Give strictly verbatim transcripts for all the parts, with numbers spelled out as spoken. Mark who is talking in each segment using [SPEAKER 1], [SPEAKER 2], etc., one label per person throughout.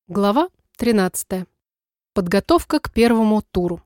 [SPEAKER 1] Глава тринадцатая. Подготовка к первому туру.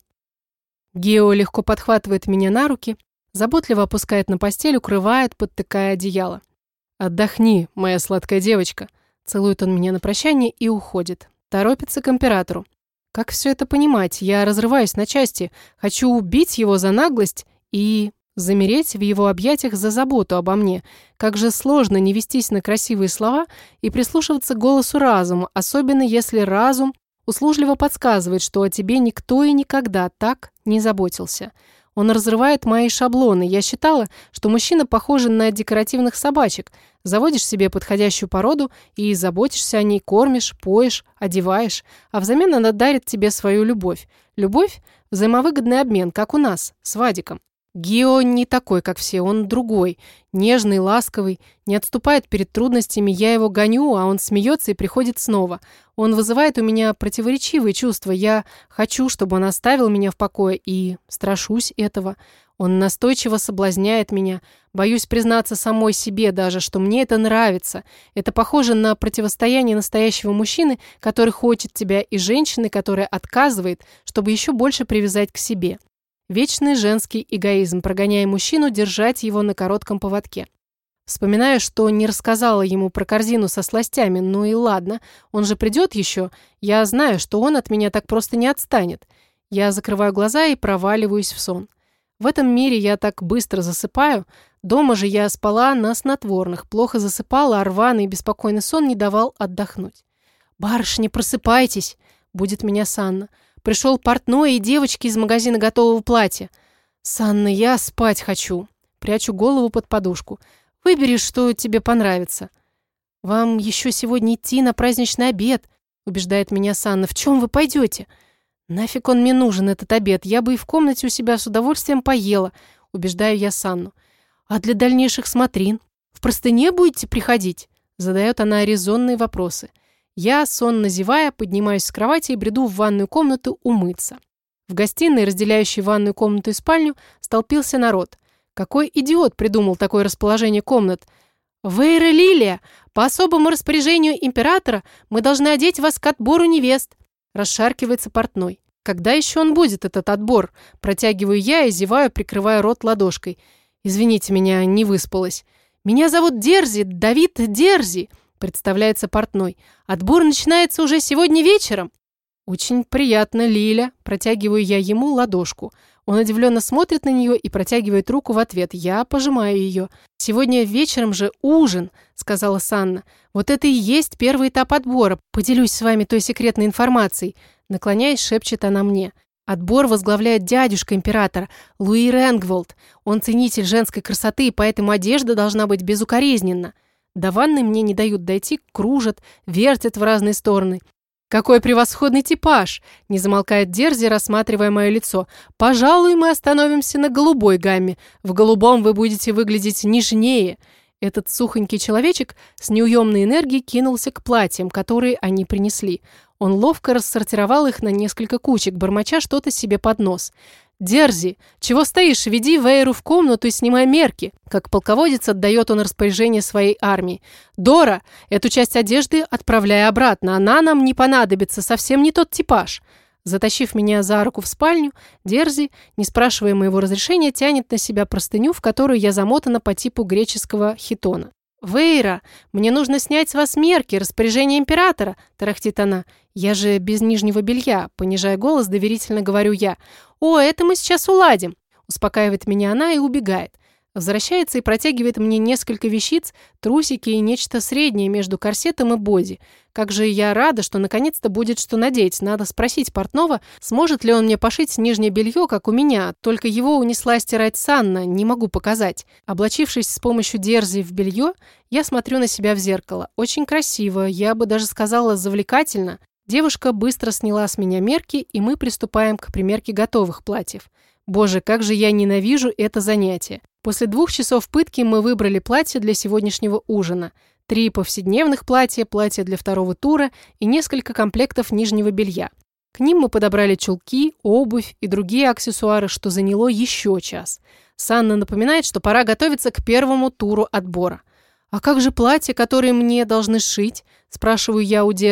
[SPEAKER 1] Гео легко подхватывает меня на руки, заботливо опускает на постель, укрывает, подтыкая одеяло. «Отдохни, моя сладкая девочка», — целует он меня на прощание и уходит. Торопится к императору. Как все это понимать? Я разрываюсь на части, хочу убить его за наглость и замереть в его объятиях за заботу обо мне. Как же сложно не вестись на красивые слова и прислушиваться к голосу разума, особенно если разум услужливо подсказывает, что о тебе никто и никогда так не заботился. Он разрывает мои шаблоны. Я считала, что мужчина похож на декоративных собачек. Заводишь себе подходящую породу и заботишься о ней, кормишь, поешь, одеваешь, а взамен она дарит тебе свою любовь. Любовь – взаимовыгодный обмен, как у нас, с Вадиком. Гио не такой, как все, он другой, нежный, ласковый, не отступает перед трудностями, я его гоню, а он смеется и приходит снова. Он вызывает у меня противоречивые чувства, я хочу, чтобы он оставил меня в покое, и страшусь этого. Он настойчиво соблазняет меня, боюсь признаться самой себе даже, что мне это нравится. Это похоже на противостояние настоящего мужчины, который хочет тебя, и женщины, которая отказывает, чтобы еще больше привязать к себе. Вечный женский эгоизм, прогоняя мужчину, держать его на коротком поводке. Вспоминаю, что не рассказала ему про корзину со сластями, ну и ладно, он же придет еще, я знаю, что он от меня так просто не отстанет. Я закрываю глаза и проваливаюсь в сон. В этом мире я так быстро засыпаю, дома же я спала на снотворных, плохо засыпала, а рваный и беспокойный сон не давал отдохнуть. «Барышни, просыпайтесь!» – будет меня Санна. Пришел портной и девочки из магазина готового платья. «Санна, я спать хочу». Прячу голову под подушку. «Выбери, что тебе понравится». «Вам еще сегодня идти на праздничный обед», убеждает меня Санна. «В чем вы пойдете?» «Нафиг он мне нужен, этот обед? Я бы и в комнате у себя с удовольствием поела», убеждаю я Санну. «А для дальнейших смотрин? В простыне будете приходить?» Задает она резонные вопросы. Я, сонно зевая, поднимаюсь с кровати и бреду в ванную комнату умыться. В гостиной, разделяющей ванную комнату и спальню, столпился народ. Какой идиот придумал такое расположение комнат? «Вейра Лилия, по особому распоряжению императора мы должны одеть вас к отбору невест», расшаркивается портной. «Когда еще он будет, этот отбор?» Протягиваю я и зеваю, прикрывая рот ладошкой. «Извините меня, не выспалась». «Меня зовут Дерзи, Давид Дерзи», представляется портной. «Отбор начинается уже сегодня вечером». «Очень приятно, Лиля». Протягиваю я ему ладошку. Он удивленно смотрит на нее и протягивает руку в ответ. Я пожимаю ее. «Сегодня вечером же ужин», сказала Санна. «Вот это и есть первый этап отбора. Поделюсь с вами той секретной информацией». Наклоняясь, шепчет она мне. Отбор возглавляет дядюшка императора, Луи Ренгволд. Он ценитель женской красоты, и поэтому одежда должна быть безукоризненна. До ванной мне не дают дойти, кружат, вертят в разные стороны. «Какой превосходный типаж!» – не замолкает Дерзи, рассматривая мое лицо. «Пожалуй, мы остановимся на голубой гамме. В голубом вы будете выглядеть нежнее». Этот сухонький человечек с неуемной энергией кинулся к платьям, которые они принесли. Он ловко рассортировал их на несколько кучек, бормоча что-то себе под нос. «Дерзи, чего стоишь? Веди Вейру в комнату и снимай мерки!» Как полководец отдает он распоряжение своей армии. «Дора, эту часть одежды отправляй обратно, она нам не понадобится, совсем не тот типаж!» Затащив меня за руку в спальню, Дерзи, не спрашивая моего разрешения, тянет на себя простыню, в которую я замотана по типу греческого хитона. «Вейра, мне нужно снять с вас мерки, распоряжение императора!» – тарахтит она. «Я же без нижнего белья», – понижая голос, доверительно говорю я. «О, это мы сейчас уладим!» – успокаивает меня она и убегает. Возвращается и протягивает мне несколько вещиц, трусики и нечто среднее между корсетом и боди. Как же я рада, что наконец-то будет что надеть. Надо спросить портного, сможет ли он мне пошить нижнее белье, как у меня. Только его унесла стирать Санна, не могу показать. Облачившись с помощью Дерзи в белье, я смотрю на себя в зеркало. Очень красиво, я бы даже сказала, завлекательно. Девушка быстро сняла с меня мерки, и мы приступаем к примерке готовых платьев. Боже, как же я ненавижу это занятие. После двух часов пытки мы выбрали платье для сегодняшнего ужина. Три повседневных платья, платье для второго тура и несколько комплектов нижнего белья. К ним мы подобрали чулки, обувь и другие аксессуары, что заняло еще час. Санна напоминает, что пора готовиться к первому туру отбора. «А как же платья, которые мне должны сшить?» – спрашиваю я у Дерзи.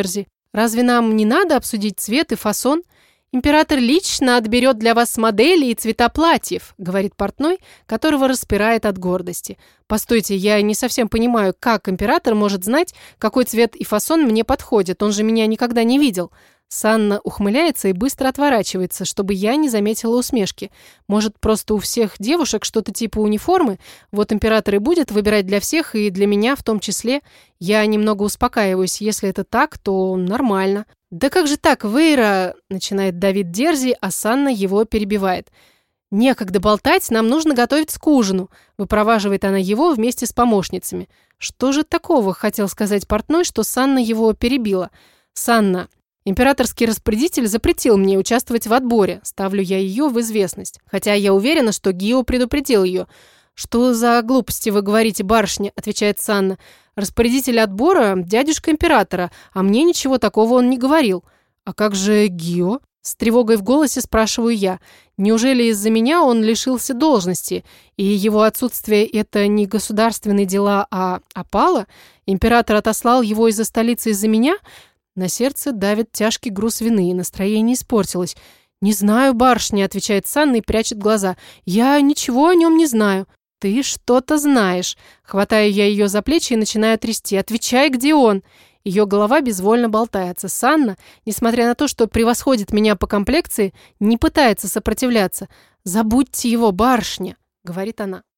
[SPEAKER 1] Разве нам не надо обсудить цвет и фасон? Император лично отберет для вас модели и цвета платьев, говорит портной, которого распирает от гордости. Постойте, я не совсем понимаю, как император может знать, какой цвет и фасон мне подходит, он же меня никогда не видел. Санна ухмыляется и быстро отворачивается, чтобы я не заметила усмешки. Может, просто у всех девушек что-то типа униформы? Вот император и будет выбирать для всех, и для меня в том числе. Я немного успокаиваюсь. Если это так, то нормально. «Да как же так, Вейра?» – начинает Давид Дерзи, а Санна его перебивает. «Некогда болтать, нам нужно готовиться к ужину», – выпроваживает она его вместе с помощницами. Что же такого, хотел сказать портной, что Санна его перебила? «Санна, императорский распорядитель запретил мне участвовать в отборе. Ставлю я ее в известность. Хотя я уверена, что Гио предупредил ее». «Что за глупости вы говорите, барышня?» – отвечает Санна. «Распорядитель отбора – дядюшка императора, а мне ничего такого он не говорил». «А как же Гио?» – с тревогой в голосе спрашиваю я. «Неужели из-за меня он лишился должности, и его отсутствие – это не государственные дела, а опала? Император отослал его из-за столицы из-за меня?» На сердце давит тяжкий груз вины, и настроение испортилось. «Не знаю, барышня», – отвечает Санна и прячет глаза. «Я ничего о нем не знаю». «Ты что-то знаешь». Хватаю я ее за плечи и начинаю трясти. «Отвечай, где он?» Ее голова безвольно болтается. Санна, несмотря на то, что превосходит меня по комплекции, не пытается сопротивляться. «Забудьте его, барышня», — говорит она.